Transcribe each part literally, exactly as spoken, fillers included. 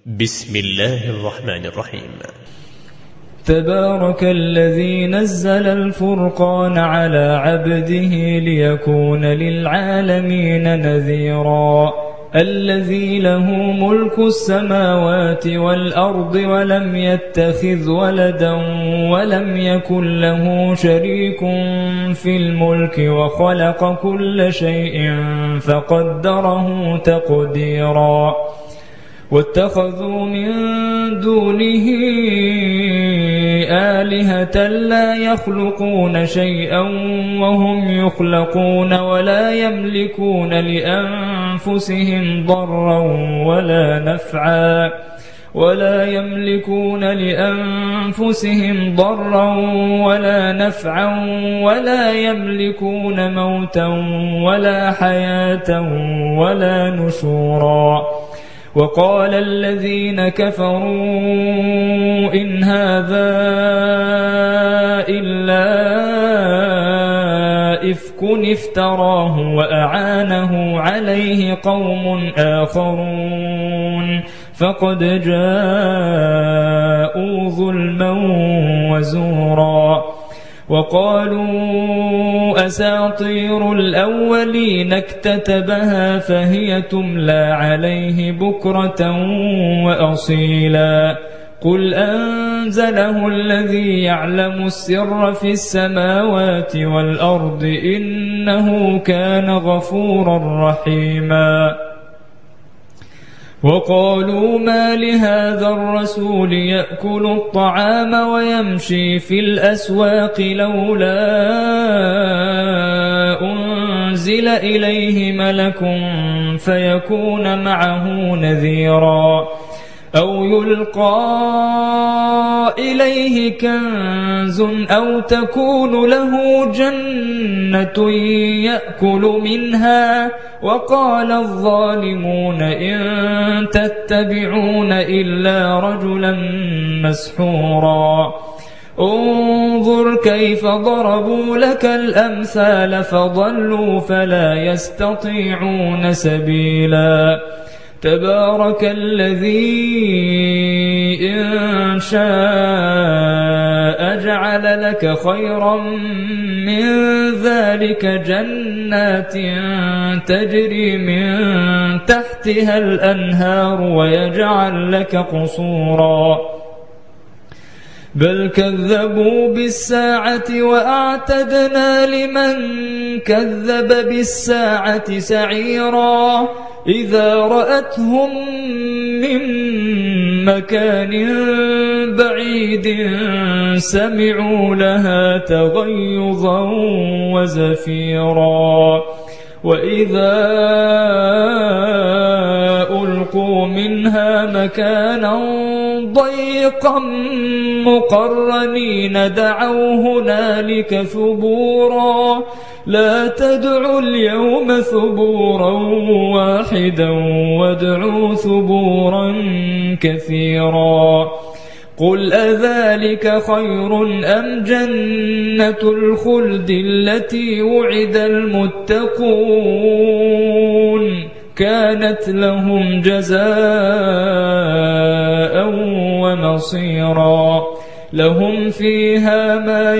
بسم الله الرحمن الرحيم. تبارك الذي نزل الفرقان على عبده ليكون للعالمين نذيرا الذي له ملك السماوات والأرض ولم يتخذ ولدا ولم يكن له شريك في الملك وخلق كل شيء فقدره تقديرا واتخذوا من دونه آلهة لا يخلقون شيئا وهم يخلقون ولا يملكون لأنفسهم ضرا ولا نفعا ولا يملكون لأنفسهم ضرا ولا نفعا ولا يملكون موتا ولا حياة ولا نشورا. وقال الذين كفروا إن هذا إلا إفك افتراه وأعانه عليه قوم آخرون فقد جاءوا ظلما وزورا. وقالوا أساطير الأولين اكتتبها فهي تملى عليه بكرة وأصيلا قل أنزله الذي يعلم السر في السماوات والأرض إنه كان غفورا رحيما. وقالوا ما لهذا الرسول يأكل الطعام ويمشي في الأسواق لولا أنزل إليه ملك فيكون معه نذيرا أو يلقى إليه كنز أو تكون له جنة يأكل منها. وقال الظالمون إن تتبعون إلا رجلا مسحورا انظر كيف ضربوا لك الأمثال فضلوا فلا يستطيعون سبيلا. تبارك الذي إن شاء جعل لك خيرا من ذلك جنات تجري من تحتها الأنهار ويجعل لك قصورا بل كذبوا بالساعة وأعتدنا لمن كذب بالساعة سعيرا إذا رأتهم من مكان بعيد سمعوا لها تغيظا وزفيرا وإذا ألقوا منها مكانا ضيقا مقرنين دعوا هنالك ثبورا لا تدعوا اليوم ثبورا واحدا وادعوا ثبورا كثيرا. قل أذلك خير أم جنة الخلد التي وعد المتقون كانت لهم جزاء ومصيرا لهم فيها ما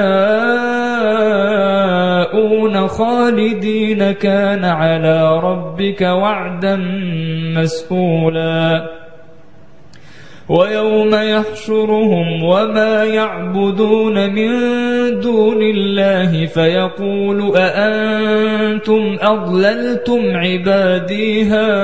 يشاءون خالدين كان على ربك وعدا مسئولا. ويوم يحشرهم وما يعبدون من دون الله فيقول أأنتم أضللتم عبادي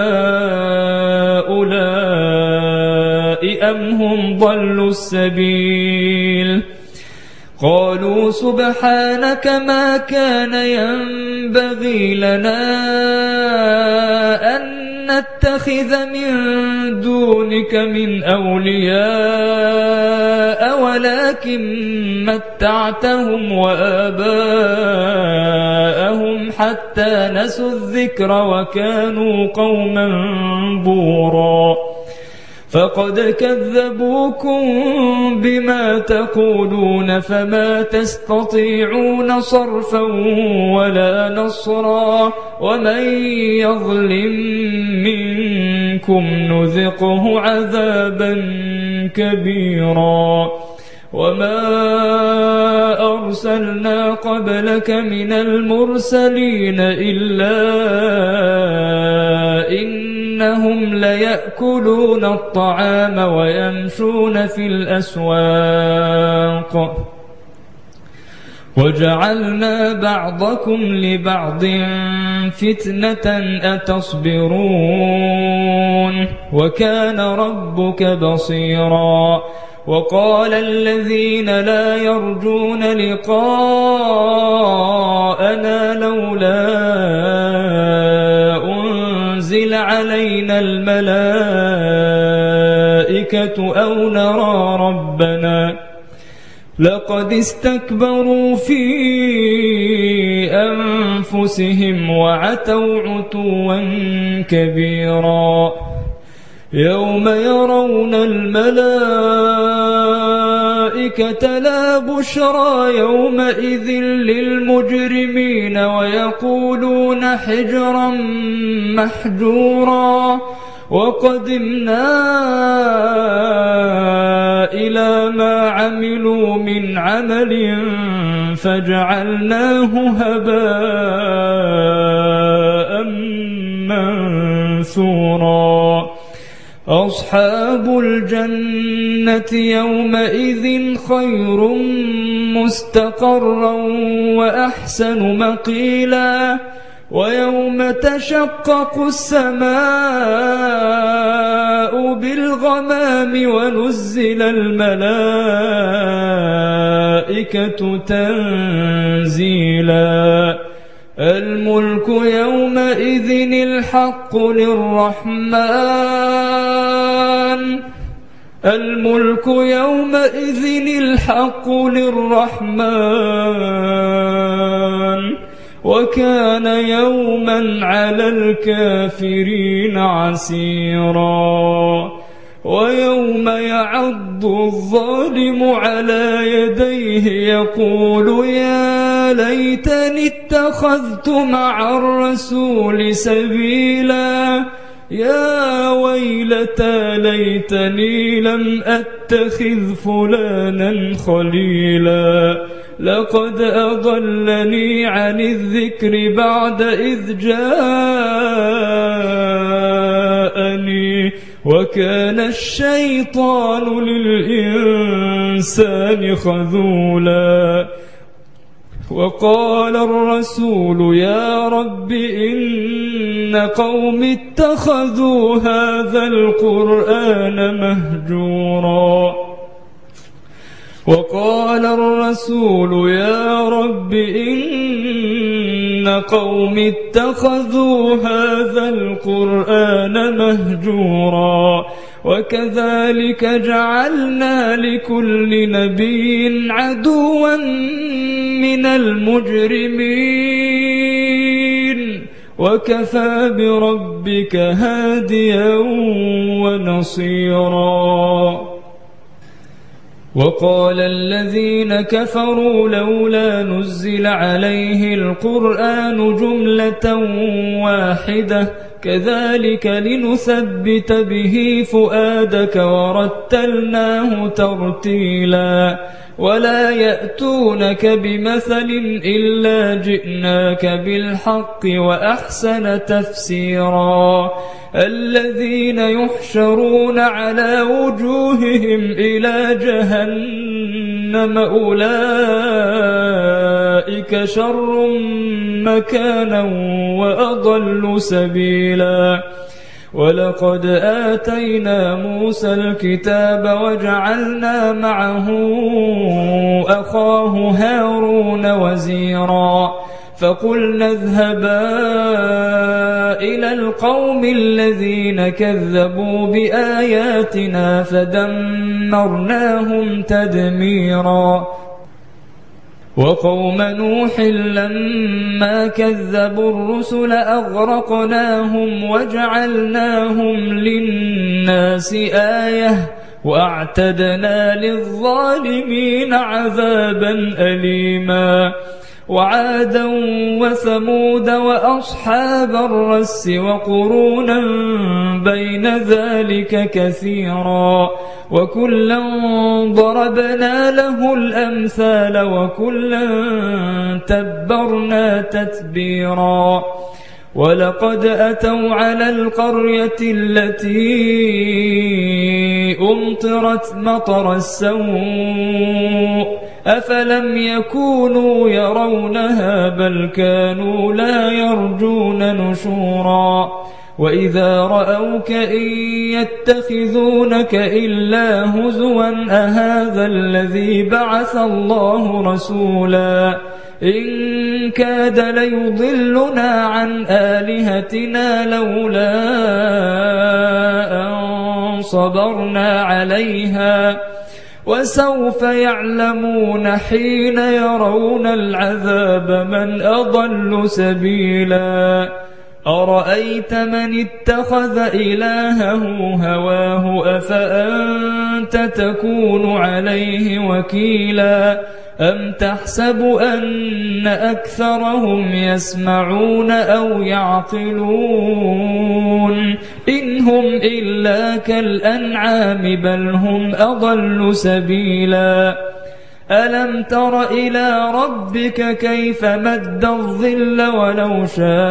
هؤلاء أم هم ضلوا السبيل قالوا سبحانك ما كان ينبغي لنا أن نتخذ من دونك من أولياء ولكن متعتهم وآباءهم حتى نسوا الذكر وكانوا قوما بورا فقد كذبوكم بما تقولون فما تستطيعون صرفا ولا نصرا ومن يظلم منكم منكم نذقه عذابا كبيرا وما أرسلنا قبلك من المرسلين إلا إنهم ليأكلون الطعام ويمشون في الأسواق وجعلنا بعضكم لبعض فتنة أتصبرون وكان ربك بصيرا وقال الذين لا يرجون لقاءنا لولا أنزل علينا الملائكة أو نرى ربنا لقد استكبروا في أنفسهم وعتوا عتوا كبيرا يوم يرون الملائكة لا بشرى يومئذ للمجرمين ويقولون حجرا محجورا وقدمنا إلى ما عملوا من عمل فجعلناه هباء منثورا أصحاب الجنة يومئذ خير مستقرا وأحسن مقيلا ويوم تشقق السماء بالغمام ونزل الملائكة تنزيلا الملك يومئذ الحق للرحمن الملك يومئذ الحق للرحمن وكان يوما على الكافرين عسيرا ويوم يعض الظالم على يديه يقول يا ليتني اتخذت مع الرسول سبيلا يا ويلتى ليتني لم أتخذ فلانا خليلا لقد أضلني عن الذكر بعد إذ جاءني وكان الشيطان للإنسان خذولا وقال الرسول يا رب إن قوم اتخذوا هذا القرآن مهجورا وقال الرسول يا رب إن قوم اتخذوا هذا القرآن مهجورا وكذلك جعلنا لكل نبي عدوا من المجرمين وكفى بربك هاديا ونصيرا وقال الذين كفروا لولا نزل عليه القرآن جملة واحدة كذلك لنثبت به فؤادك ورتلناه ترتيلا ولا يأتونك بمثل إلا جئناك بالحق وأحسن تفسيرا الذين يحشرون على وجوههم إلى جهنم أولئك شر مكانا وأضل سبيلا ولقد آتينا موسى الكتاب وجعلنا معه أخاه هارون وزيرا فقلنا اذهبا إلى القوم الذين كذبوا بآياتنا فدمرناهم تدميرا وقوم نوح لما كذبوا الرسل أغرقناهم وجعلناهم للناس آية وأعتدنا للظالمين عذابا أليما وعادا وثمود وأصحاب الرس وقرونا بين ذلك كثيرا وكلا ضربنا له الأمثال وكلا تبرنا تتبيرا ولقد أتوا على القرية التي أمطرت مطر السوء أفلم يكونوا يرونها بل كانوا لا يرجون نشورا وإذا رأوك إن يتخذونك إلا هزوا أهذا الذي بعث الله رسولا إن كاد ليضلنا عن آلهتنا لولا أن صبرنا عليها وسوف يعلمون حين يرون العذاب من أضل سبيلا أرأيت من اتخذ إلهه هواه أفأنت تكون عليه وكيلا أم تحسب أن أكثرهم يسمعون أو يعقلون إن هم إلا كالأنعام بل هم أضل سبيلا ألم تر إلى ربك كيف مد الظل ولو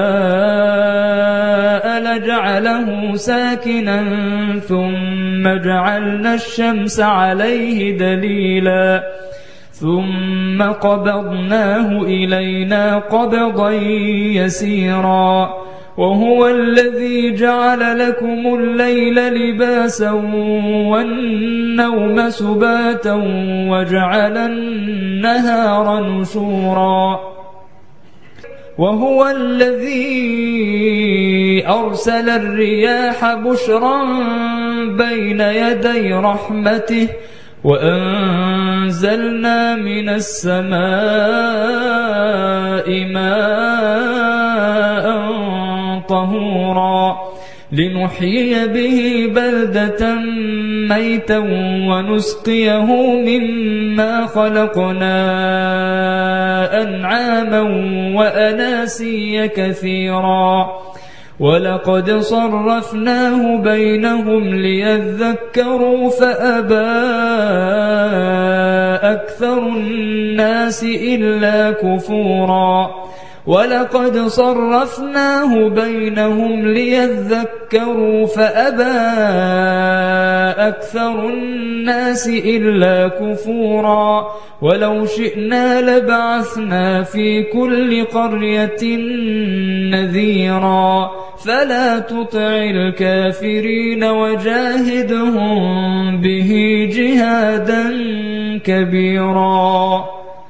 شاء لجعله ساكنا ثم جعلنا الشمس عليه دليلا ثم قبضناه إلينا قبضا يسيرا وهو الذي جعل لكم الليل لباسا والنوم سباتا وجعل النهار نشورا وهو الذي أرسل الرياح بشرا بين يدي رحمته وأنزلنا من السماء ماء طهورا لنحيي به بلدة ميتا ونسقيه مما خلقنا أنعاما وأناسيا كثيرا ولقد صرفناه بينهم ليذكروا فأبى أكثر الناس إلا كفورا ولقد صرفناه بينهم ليذكروا فأبى أكثر الناس إلا كفورا ولو شئنا لبعثنا في كل قرية نذيرا فلا تطع الكافرين وجاهدهم به جهادا كبيرا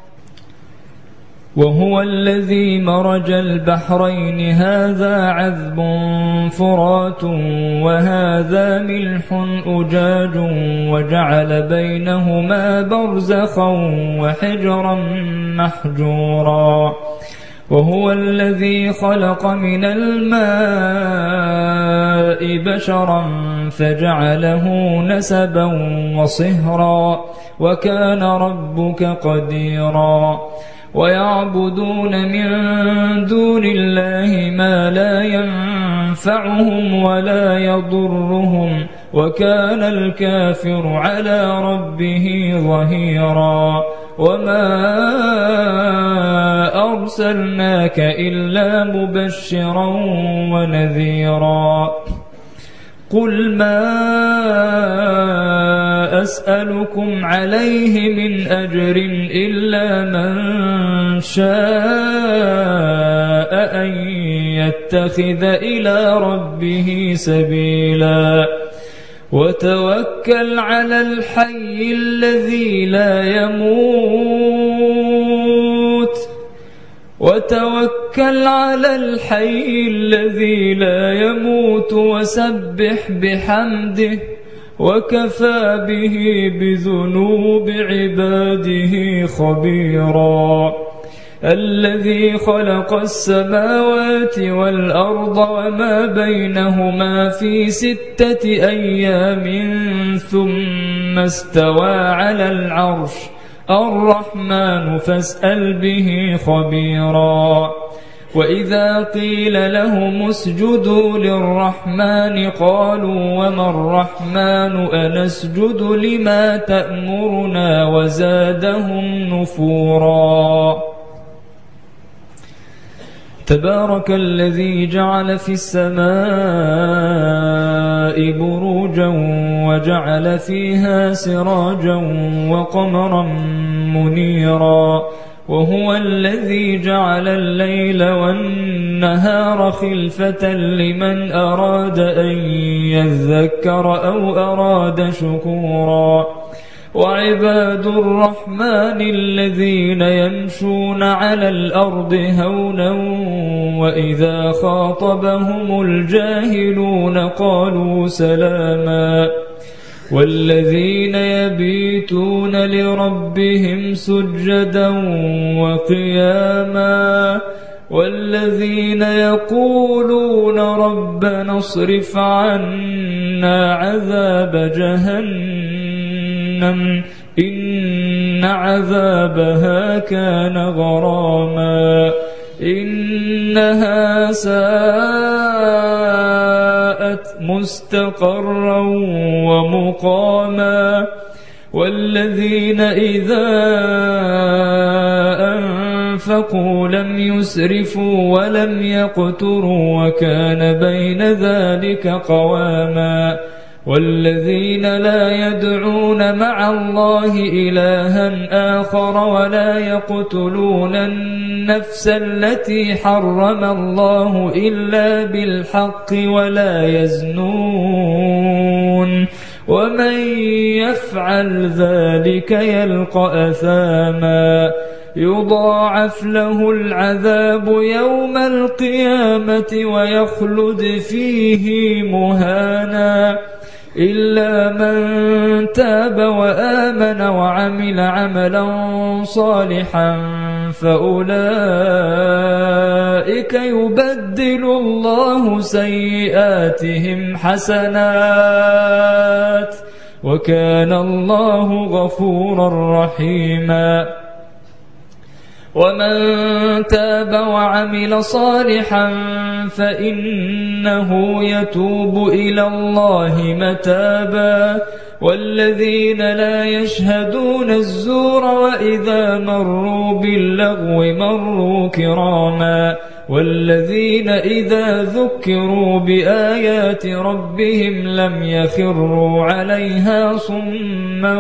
وهو الذي مرج البحرين هذا عذب فرات وهذا ملح أجاج وجعل بينهما برزخا وحجرا محجورا وهو الذي خلق من الماء بشرا فجعله نسبا وصهرا وكان ربك قديرا ويعبدون من دون الله ما لا ينفعهم ولا يضرهم وكان الكافر على ربه ظهيرا وما أرسلناك إلا مبشرا ونذيرا قل ما أسألكم عليه من أجر إلا من شاء أن يتخذ إلى ربه سبيلا وتوكل على الحي الذي لا يموت وتوكل على الحي الذي لا يموت وسبح بحمده وكفى به بذنوب عباده خبيرا الذي خلق السماوات والأرض وما بينهما في ستة أيام ثم استوى على العرش الرحمن فاسأل به خبيرا وإذا قيل لهم اسجدوا للرحمن قالوا وما الرحمن أنسجد لما تأمرنا وزادهم نفورا تبارك الذي جعل في السماء بروجا وجعل فيها سراجا وقمرا منيرا وهو الذي جعل الليل والنهار خلفة لمن أراد أن يذكر أو أراد شكورا وعباد الرحمن الذين يمشون على الأرض هونا وإذا خاطبهم الجاهلون قالوا سلاما والذين يبيتون لربهم سجدا وقياما والذين يقولون ربنا اصرف عنا عذاب جهنم إن عذابها كان غراما إنها ساءت مستقرا ومقاما والذين إذا أنفقوا لم يسرفوا ولم يقتروا وكان بين ذلك قواما والذين لا يدعون مع الله إلها آخر ولا يقتلون النفس التي حرم الله إلا بالحق ولا يزنون ومن يفعل ذلك يلقى أثاما يضاعف له العذاب يوم القيامة ويخلد فيه مهانا إلا من تاب وآمن وعمل عملا صالحا فأولئك يبدل الله سيئاتهم حسنات وكان الله غفورا رحيما ومن تاب وعمل صالحا فإنه يتوب إلى الله متابا والذين لا يشهدون الزور وإذا مروا باللغو مروا كراما والذين إذا ذكروا بآيات ربهم لم يخروا عليها صما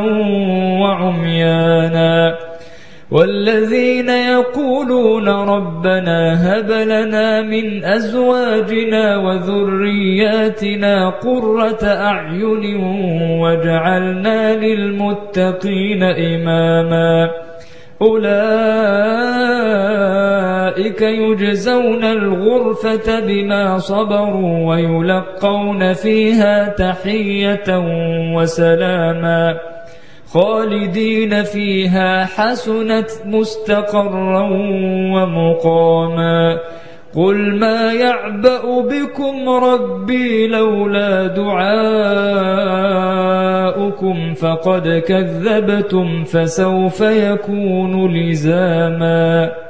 وعميانا والذين يقولون ربنا هب لنا من أزواجنا وذرياتنا قرة أعين واجعلنا للمتقين إماما أولئك يجزون الغرفة بما صبروا ويلقون فيها تحية وسلاما خالدين فيها حسنت مستقرا ومقاما قل ما يعبأ بكم ربي لولا دعاؤكم فقد كذبتم فسوف يكون لزاما